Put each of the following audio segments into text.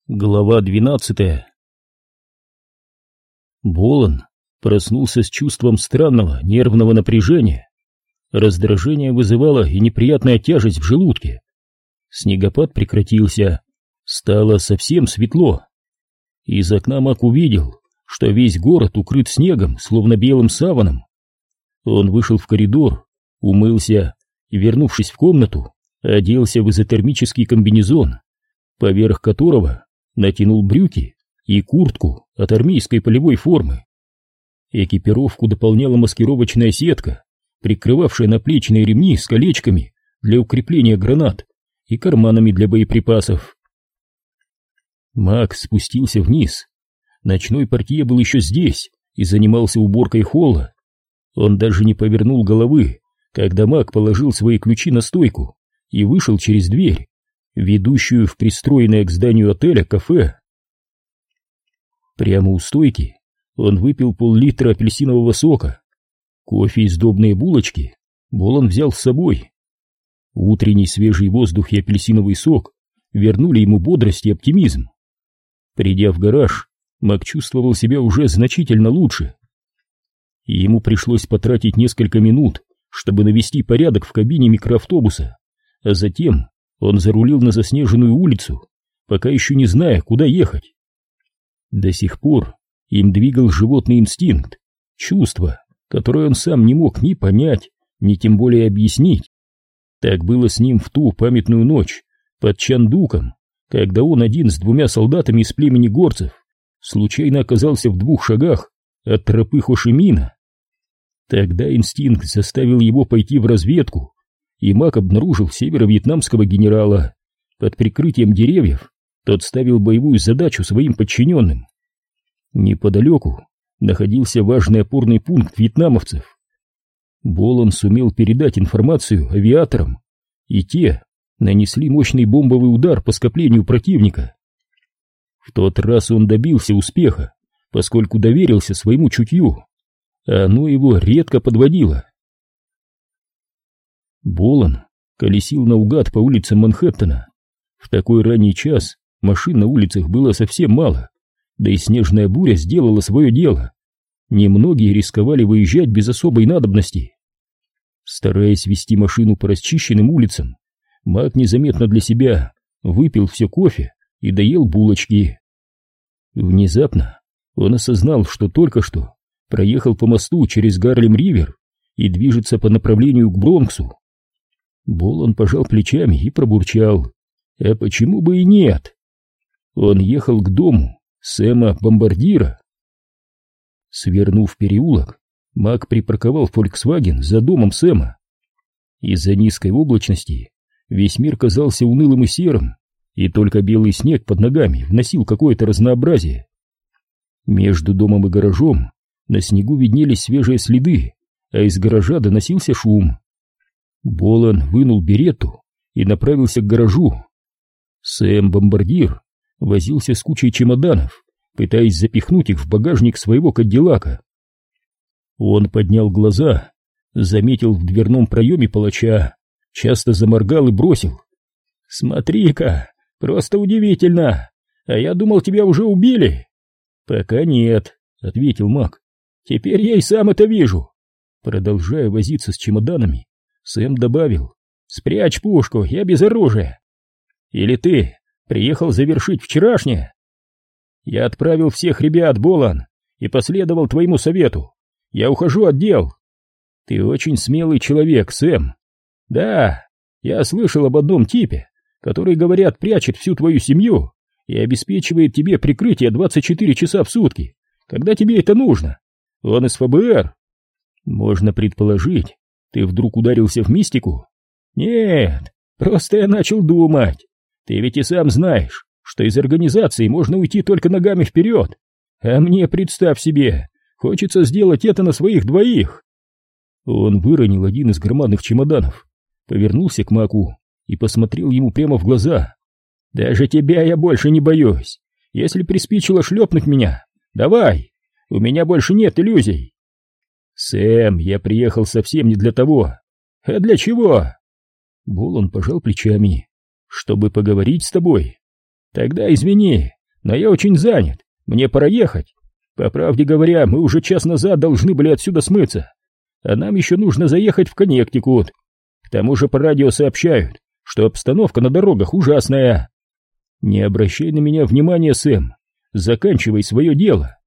Глава 12. Болон проснулся с чувством странного нервного напряжения. Раздражение вызывало и неприятная тяжесть в желудке. Снегопад прекратился, стало совсем светло. Из окна Мак увидел, что весь город укрыт снегом, словно белым саваном. Он вышел в коридор, умылся и, вернувшись в комнату, оделся в изотермический комбинезон, поверх которого натянул брюки и куртку от армейской полевой формы. Экипировку дополняла маскировочная сетка, прикрывавшая наплечные ремни с колечками для укрепления гранат и карманами для боеприпасов. Мак спустился вниз. Ночной портье был еще здесь и занимался уборкой холла. Он даже не повернул головы, когда Мак положил свои ключи на стойку и вышел через дверь, ведущую в пристроенное к зданию отеля кафе. Прямо у стойки он выпил пол-литра апельсинового сока. Кофе и сдобные булочки Болон взял с собой. Утренний свежий воздух и апельсиновый сок вернули ему бодрость и оптимизм. Придя в гараж, Мак чувствовал себя уже значительно лучше. Ему пришлось потратить несколько минут, чтобы навести порядок в кабине микроавтобуса, а затем он зарулил на заснеженную улицу, пока еще не зная, куда ехать. До сих пор им двигал животный инстинкт, чувство, которое он сам не мог ни понять, ни тем более объяснить. Так было с ним в ту памятную ночь под Чандуком, когда он один с двумя солдатами из племени горцев случайно оказался в 2 шагах от тропы Хошимина. Тогда инстинкт заставил его пойти в разведку, и Мак обнаружил северо-вьетнамского генерала. Под прикрытием деревьев тот ставил боевую задачу своим подчиненным. Неподалеку находился важный опорный пункт вьетнамовцев. Болон сумел передать информацию авиаторам, и те нанесли мощный бомбовый удар по скоплению противника. В тот раз он добился успеха, поскольку доверился своему чутью, а оно его редко подводило. Болон колесил наугад по улицам Манхэттена. В такой ранний час машин на улицах было совсем мало, да и снежная буря сделала свое дело. Немногие рисковали выезжать без особой надобности. Стараясь вести машину по расчищенным улицам, Мак незаметно для себя выпил все кофе и доел булочки. Внезапно он осознал, что только что проехал по мосту через Гарлем-Ривер и движется по направлению к Бронксу. Болон пожал плечами и пробурчал: «А почему бы и нет?» Он ехал к дому Сэма Бомбардира. Свернув в переулок, Мак припарковал Volkswagen за домом Сэма. Из-за низкой облачности весь мир казался унылым и серым, и только белый снег под ногами вносил какое-то разнообразие. Между домом и гаражом на снегу виднелись свежие следы, а из гаража доносился шум. Болон вынул беретту и направился к гаражу. Сэм Бомбардир возился с кучей чемоданов, пытаясь запихнуть их в багажник своего кадиллака. Он поднял глаза, заметил в дверном проеме палача, часто заморгал и бросил: «Смотри-ка, просто удивительно! А я думал, тебя уже убили!» «Пока нет», — ответил Мак. «Теперь я и сам это вижу». Продолжая возиться с чемоданами, Сэм добавил: «Спрячь пушку, я без оружия. Или ты приехал завершить вчерашнее?» «Я отправил всех ребят, Болон, и последовал твоему совету. Я ухожу от дел». «Ты очень смелый человек, Сэм». «Да, я слышал об одном типе, который, говорят, прячет всю твою семью и обеспечивает тебе прикрытие 24 часа в сутки, когда тебе это нужно. Он из ФБР». «Можно предположить, ты вдруг ударился в мистику?» «Нет, просто я начал думать. Ты ведь и сам знаешь, что из организации можно уйти только ногами вперед. А мне, представь себе, хочется сделать это на своих двоих». Он выронил один из громадных чемоданов, повернулся к Маку и посмотрел ему прямо в глаза. «Даже тебя я больше не боюсь. Если приспичило шлепнуть меня, давай, у меня больше нет иллюзий». «Сэм, я приехал совсем не для того». «А для чего?» Болон пожал плечами. «Чтобы поговорить с тобой». «Тогда извини, но я очень занят, мне пора ехать. По правде говоря, мы уже час назад должны были отсюда смыться, а нам еще нужно заехать в Коннектикут. К тому же по радио сообщают, что обстановка на дорогах ужасная. Не обращай на меня внимания, Сэм, заканчивай свое дело.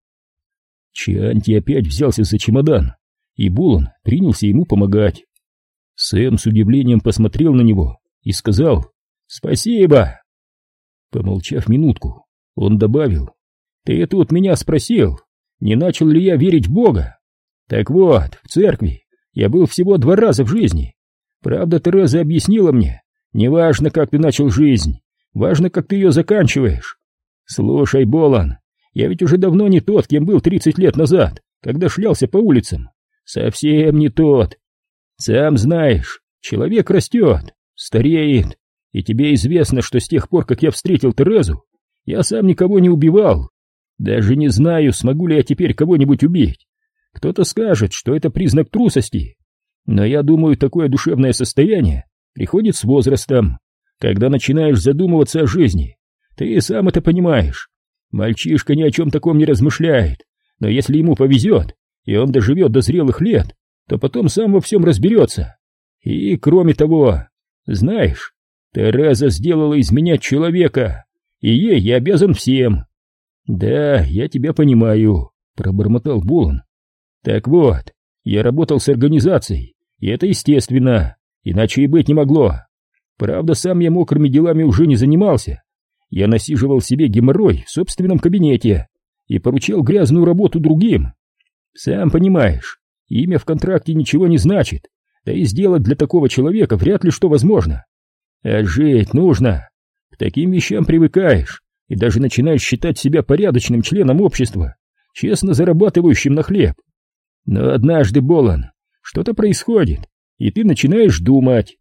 Чианти опять взялся за чемодан, и Болон принялся ему помогать. Сэм с удивлением посмотрел на него и сказал «Спасибо». Помолчав минутку, он добавил: «Ты тут меня спросил, не начал ли я верить в Бога? Так вот, в церкви я был всего 2 раза в жизни. Правда, Тереза объяснила мне, не важно, как ты начал жизнь, важно, как ты ее заканчиваешь. Слушай, Болон, я ведь уже давно не тот, кем был 30 лет назад, когда шлялся по улицам. Совсем не тот. Сам знаешь, человек растет, стареет, и тебе известно, что с тех пор, как я встретил Терезу, я сам никого не убивал. Даже не знаю, смогу ли я теперь кого-нибудь убить. Кто-то скажет, что это признак трусости, но я думаю, такое душевное состояние приходит с возрастом, когда начинаешь задумываться о жизни. Ты сам это понимаешь. Мальчишка ни о чем таком не размышляет, но если ему повезет, и он доживет до зрелых лет, то потом сам во всем разберется. И кроме того, знаешь, Тереза сделала из меня человека, и ей я обязан всем. Да, я тебя понимаю, пробормотал Болон. Так вот, я работал с организацией, и это естественно, иначе и быть не могло. Правда, сам я мокрыми делами уже не занимался. Я насиживал себе геморрой в собственном кабинете и поручал грязную работу другим. Сам понимаешь, имя в контракте ничего не значит, да и сделать для такого человека вряд ли что возможно. А жить нужно. К таким вещам привыкаешь и даже начинаешь считать себя порядочным членом общества, честно зарабатывающим на хлеб. Но однажды, Болон, что-то происходит, и ты начинаешь думать.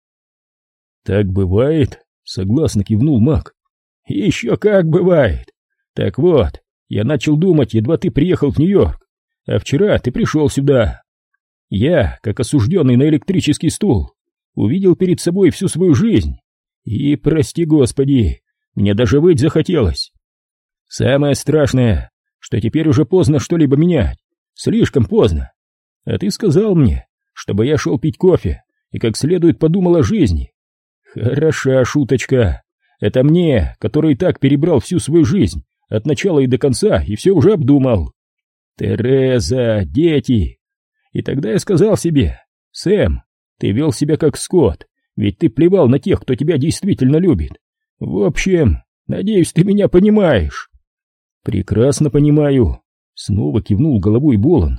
Так бывает, согласно кивнул Мак. Еще как бывает. Так вот, я начал думать, едва ты приехал в Нью-Йорк, а вчера ты пришел сюда. Я, как осужденный на электрический стул, увидел перед собой всю свою жизнь. И, прости господи, мне даже выть захотелось. Самое страшное, что теперь уже поздно что-либо менять. Слишком поздно. А ты сказал мне, чтобы я шел пить кофе и как следует подумал о жизни. Хороша шуточка. Это мне, который и так перебрал всю свою жизнь, от начала и до конца, и все уже обдумал. Тереза, дети. И тогда я сказал себе: Сэм, ты вел себя как скот, ведь ты плевал на тех, кто тебя действительно любит. В общем, надеюсь, ты меня понимаешь. Прекрасно понимаю. Снова кивнул головой Болон.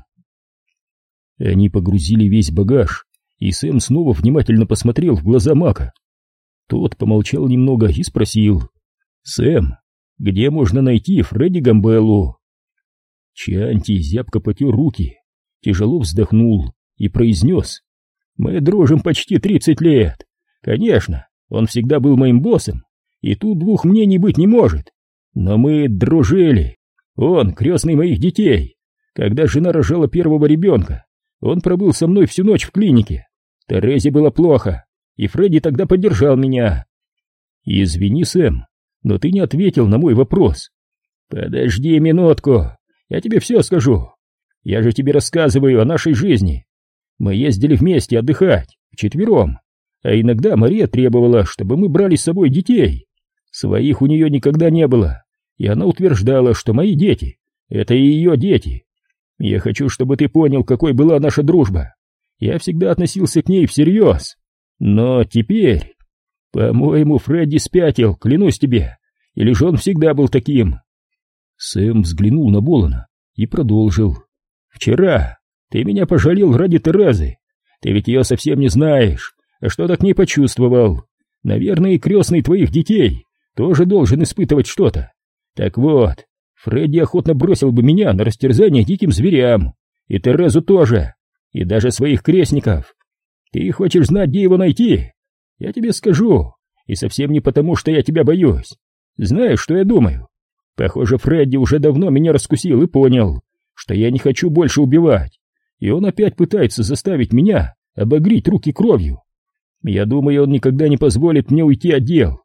Они погрузили весь багаж, и Сэм снова внимательно посмотрел в глаза Мака. Тот помолчал немного и спросил: «Сэм, где можно найти Фредди Гамбеллу?» Чианти зябко потер руки, тяжело вздохнул и произнес: «Мы дружим почти 30 лет. Конечно, он всегда был моим боссом, и тут двух мнений быть не может. Но мы дружили. Он крестный моих детей. Когда жена рожала первого ребенка, он пробыл со мной всю ночь в клинике. Терезе было плохо, и Фредди тогда поддержал меня. Извини, Сэм, но ты не ответил на мой вопрос. Подожди минутку, я тебе все скажу. Я же тебе рассказываю о нашей жизни. Мы ездили вместе отдыхать, вчетвером, а иногда Мария требовала, чтобы мы брали с собой детей. Своих у нее никогда не было, и она утверждала, что мои дети — это и ее дети. Я хочу, чтобы ты понял, какой была наша дружба. Я всегда относился к ней всерьез. Но теперь... По-моему, Фредди спятил, клянусь тебе. Или же он всегда был таким?» Сэм взглянул на Болона и продолжил. «Вчера ты меня пожалел ради Терезы. Ты ведь ее совсем не знаешь. А что-то к ней почувствовал. Наверное, и крестный твоих детей тоже должен испытывать что-то. Так вот, Фредди охотно бросил бы меня на растерзание диким зверям. И Терезу тоже. И даже своих крестников. Ты хочешь знать, где его найти? Я тебе скажу. И совсем не потому, что я тебя боюсь. Знаешь, что я думаю? Похоже, Фредди уже давно меня раскусил и понял, что я не хочу больше убивать. И он опять пытается заставить меня обогреть руки кровью. Я думаю, он никогда не позволит мне уйти от дел.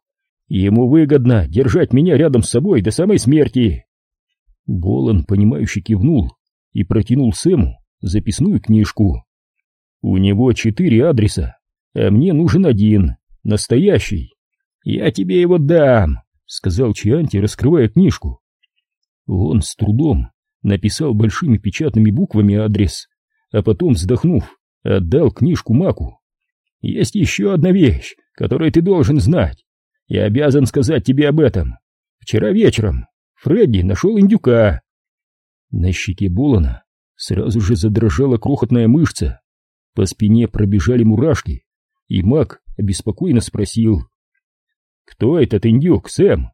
Ему выгодно держать меня рядом с собой до самой смерти. Болон, понимающе кивнул и протянул Сэму записную книжку. У него 4 адреса, а мне нужен один, настоящий. Я тебе его дам, сказал Чианти, раскрывая книжку. Он с трудом написал большими печатными буквами адрес, а потом, вздохнув, отдал книжку Маку. Есть еще одна вещь, которую ты должен знать. Я обязан сказать тебе об этом. Вчера вечером Фредди нашел индюка. На щеке Болона сразу же задрожала крохотная мышца. По спине пробежали мурашки, и Мак обеспокоенно спросил: «Кто этот индюк, Сэм?»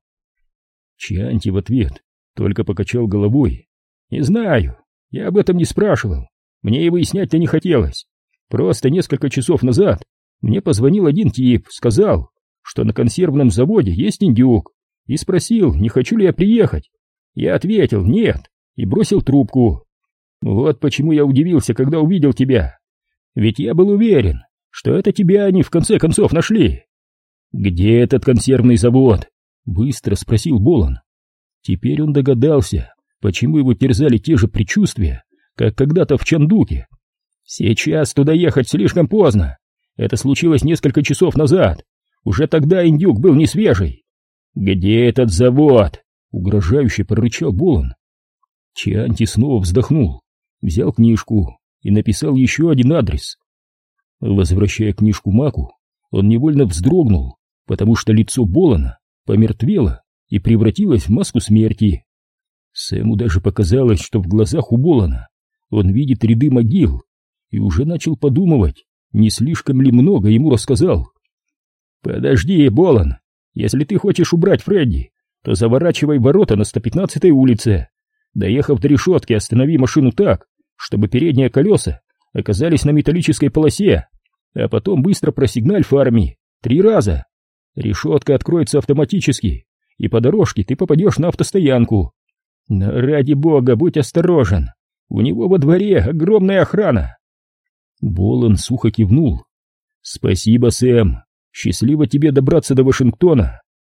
Чианти в ответ только покачал головой. «Не знаю, я об этом не спрашивал. Мне и выяснять-то не хотелось. Просто несколько часов назад мне позвонил один тип, сказал, что на консервном заводе есть индюк, и спросил, не хочу ли я приехать. Я ответил «нет» и бросил трубку. Вот почему я удивился, когда увидел тебя. Ведь я был уверен, что это тебя они в конце концов нашли». «Где этот консервный завод?» — быстро спросил Болон. Теперь он догадался, почему его терзали те же предчувствия, как когда-то в Чандуке. «Сейчас туда ехать слишком поздно. Это случилось несколько часов назад. Уже тогда индюк был не свежий». «Где этот завод?» — угрожающе прорычал Болон. Чианти снова вздохнул, взял книжку и написал еще один адрес. Возвращая книжку Маку, он невольно вздрогнул, потому что лицо Болона помертвело и превратилось в маску смерти. Сэму даже показалось, что в глазах у Болона он видит ряды могил, и уже начал подумывать, не слишком ли много ему рассказал. «Подожди, Болон, если ты хочешь убрать Фредди, то заворачивай ворота на 115-й улице. Доехав до решетки, останови машину так, чтобы передние колеса оказались на металлической полосе, а потом быстро просигналь фарами 3 раза. Решетка откроется автоматически, и по дорожке ты попадешь на автостоянку. Но ради бога, будь осторожен, у него во дворе огромная охрана». Болон сухо кивнул. «Спасибо, Сэм, счастливо тебе добраться до Вашингтона».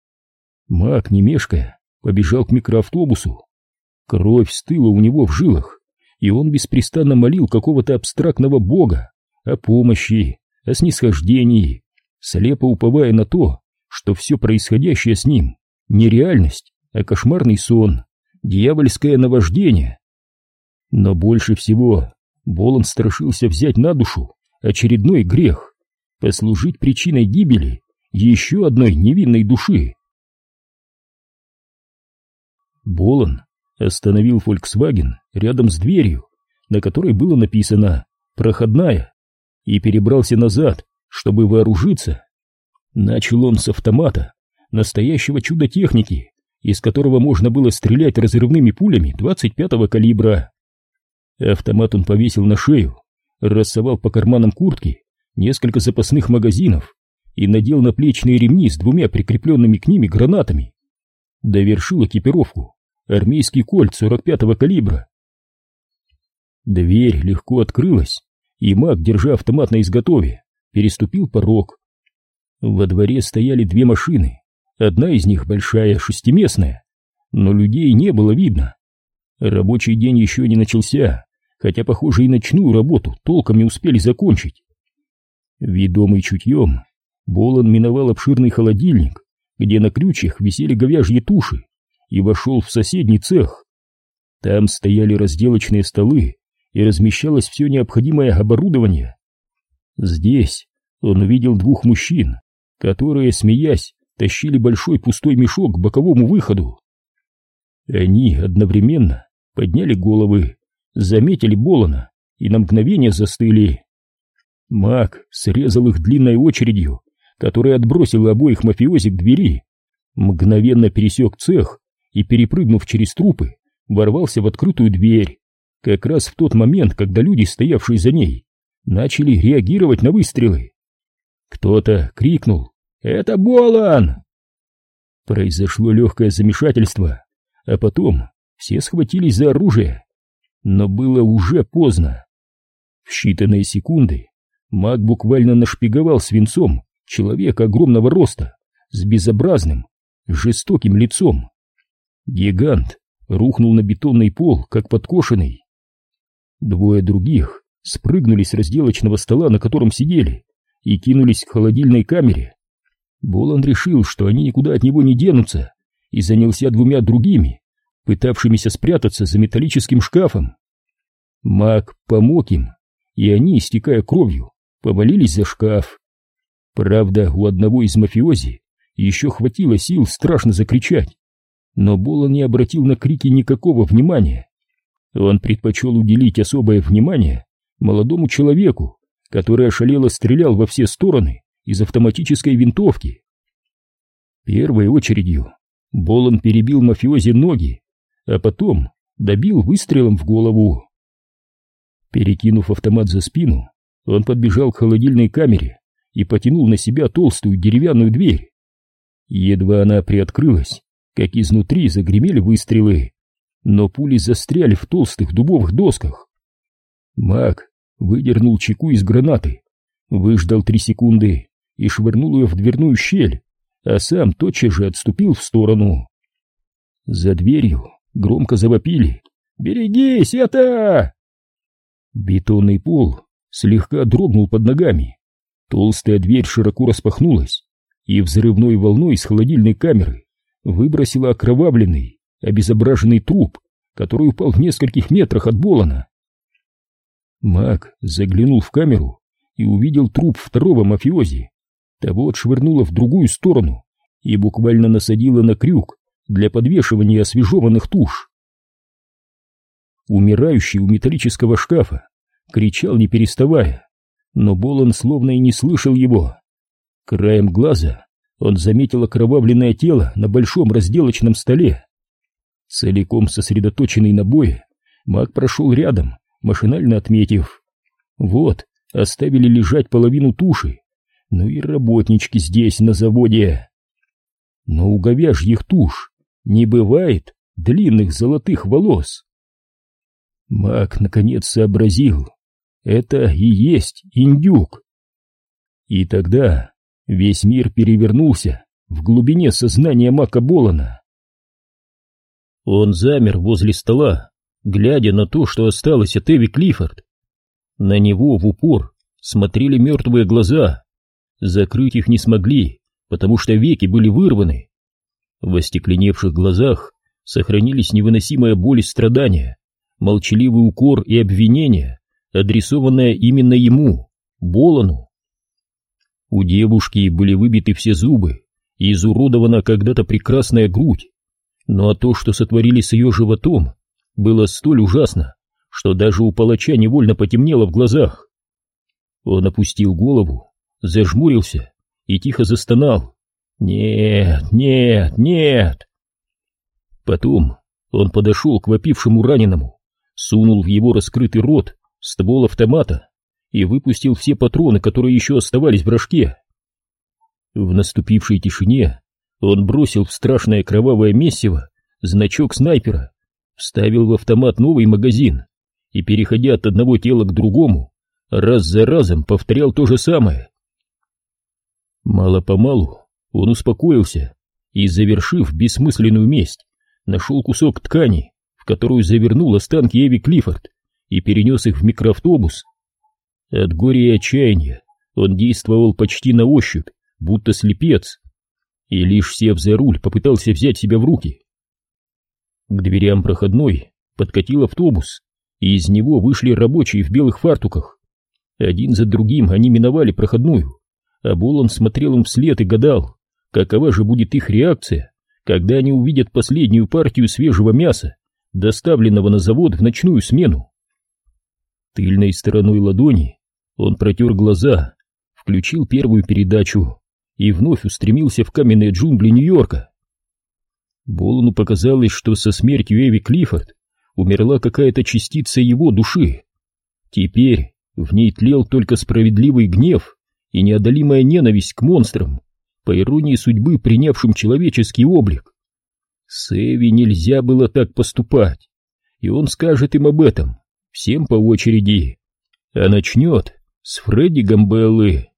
Мак, не мешкая, побежал к микроавтобусу. Кровь стыла у него в жилах, и он беспрестанно молил какого-то абстрактного бога о помощи, о снисхождении, слепо уповая на то, что все происходящее с ним не реальность, а кошмарный сон, дьявольское наваждение. Но больше всего Болон страшился взять на душу очередной грех, послужить причиной гибели еще одной невинной души. Болон остановил Volkswagen рядом с дверью, на которой было написано «Проходная», и перебрался назад, чтобы вооружиться. Начал он с автомата, настоящего чуда техники, из которого можно было стрелять разрывными пулями 25-го калибра. Автомат он повесил на шею, рассовал по карманам куртки несколько запасных магазинов и надел наплечные ремни с 2 прикрепленными к ними гранатами. Довершил экипировку армейский кольт 45-го калибра. Дверь легко открылась, и Мак, держа автомат на изготове, переступил порог. Во дворе стояли 2 машины, одна из них большая, 6-местная, но людей не было видно. Рабочий день еще не начался, хотя, похоже, и ночную работу толком не успели закончить. Ведомый чутьем, Болон миновал обширный холодильник, где на крючьях висели говяжьи туши, и вошел в соседний цех. Там стояли разделочные столы, и размещалось все необходимое оборудование. Здесь он увидел 2 мужчин, которые, смеясь, тащили большой пустой мешок к боковому выходу. Они одновременно подняли головы, заметили Болона и на мгновение застыли. Мак срезал их длинной очередью, которая отбросила обоих мафиози к двери, мгновенно пересек цех и, перепрыгнув через трупы, ворвался в открытую дверь, как раз в тот момент, когда люди, стоявшие за ней, начали реагировать на выстрелы. Кто-то крикнул «Это Болон!». Произошло легкое замешательство, а потом все схватились за оружие, но было уже поздно. В считанные секунды Мак буквально нашпиговал свинцом человека огромного роста с безобразным, жестоким лицом. Гигант рухнул на бетонный пол, как подкошенный. Двое других спрыгнули с разделочного стола, на котором сидели, и кинулись к холодильной камере. Болан решил, что они никуда от него не денутся, и занялся двумя другими, пытавшимися спрятаться за металлическим шкафом. Мак помог им, и они, истекая кровью, повалились за шкаф. Правда, у одного из мафиози еще хватило сил страшно закричать, но Болан не обратил на крики никакого внимания. Он предпочел уделить особое внимание молодому человеку, который ошалело стрелял во все стороны из автоматической винтовки. Первой очередью Болан перебил мафиози ноги, а потом добил выстрелом в голову. Перекинув автомат за спину, он подбежал к холодильной камере и потянул на себя толстую деревянную дверь. Едва она приоткрылась, как изнутри загремели выстрелы, но пули застряли в толстых дубовых досках. Мак выдернул чеку из гранаты, выждал 3 секунды и швырнул ее в дверную щель, а сам тотчас же отступил в сторону. За дверью громко завопили: «Берегись, это!» Бетонный пол слегка дрогнул под ногами, толстая дверь широко распахнулась, и взрывной волной из холодильной камеры выбросила окровавленный, обезображенный труп, который упал в нескольких метрах от Болана. Мак заглянул в камеру и увидел труп второго мафиози. Того отшвырнуло в другую сторону и буквально насадило на крюк для подвешивания освежеванных туш. Умирающий у металлического шкафа кричал не переставая, но Болан словно и не слышал его. Краем глаза он заметил окровавленное тело на большом разделочном столе. Целиком сосредоточенный на бое, Мак прошел рядом, машинально отметив: вот, оставили лежать половину туши. Ну и работнички здесь, на заводе. Но у говяжьих туш не бывает длинных золотых волос. Мак наконец сообразил: это и есть индюк. И тогда весь мир перевернулся в глубине сознания Мака Болана. Он замер возле стола, глядя на то, что осталось от Эви Клиффорд. На него в упор смотрели мертвые глаза. Закрыть их не смогли, потому что веки были вырваны. В остекленевших глазах сохранились невыносимая боль и страдания, молчаливый укор и обвинение, адресованное именно ему, Болану. У девушки были выбиты все зубы и изуродована когда-то прекрасная грудь, но то, что сотворили с ее животом, было столь ужасно, что даже у палача невольно потемнело в глазах. Он опустил голову, зажмурился и тихо застонал: «Нет, нет, нет!» Потом он подошел к вопившему раненому, сунул в его раскрытый рот ствол автомата и выпустил все патроны, которые еще оставались в рожке. В наступившей тишине он бросил в страшное кровавое месиво значок снайпера, вставил в автомат новый магазин и, переходя от одного тела к другому, раз за разом повторял то же самое. Мало-помалу он успокоился и, завершив бессмысленную месть, нашел кусок ткани, в которую завернул останки Эви Клиффорд, и перенес их в микроавтобус. От горя и отчаяния он действовал почти на ощупь, будто слепец, и лишь сев за руль, попытался взять себя в руки. К дверям проходной подкатил автобус, и из него вышли рабочие в белых фартуках. Один за другим они миновали проходную, а Болан смотрел им вслед и гадал, какова же будет их реакция, когда они увидят последнюю партию свежего мяса, доставленного на завод в ночную смену. Тыльной стороной ладони он протер глаза, включил первую передачу и вновь устремился в каменные джунгли Нью-Йорка. Болану показалось, что со смертью Эви Клиффорд умерла какая-то частица его души. Теперь в ней тлел только справедливый гнев и неодолимая ненависть к монстрам, по иронии судьбы принявшим человеческий облик. С Эви нельзя было так поступать, и он скажет им об этом, всем по очереди, а начнет с Фредди Гамбеллы.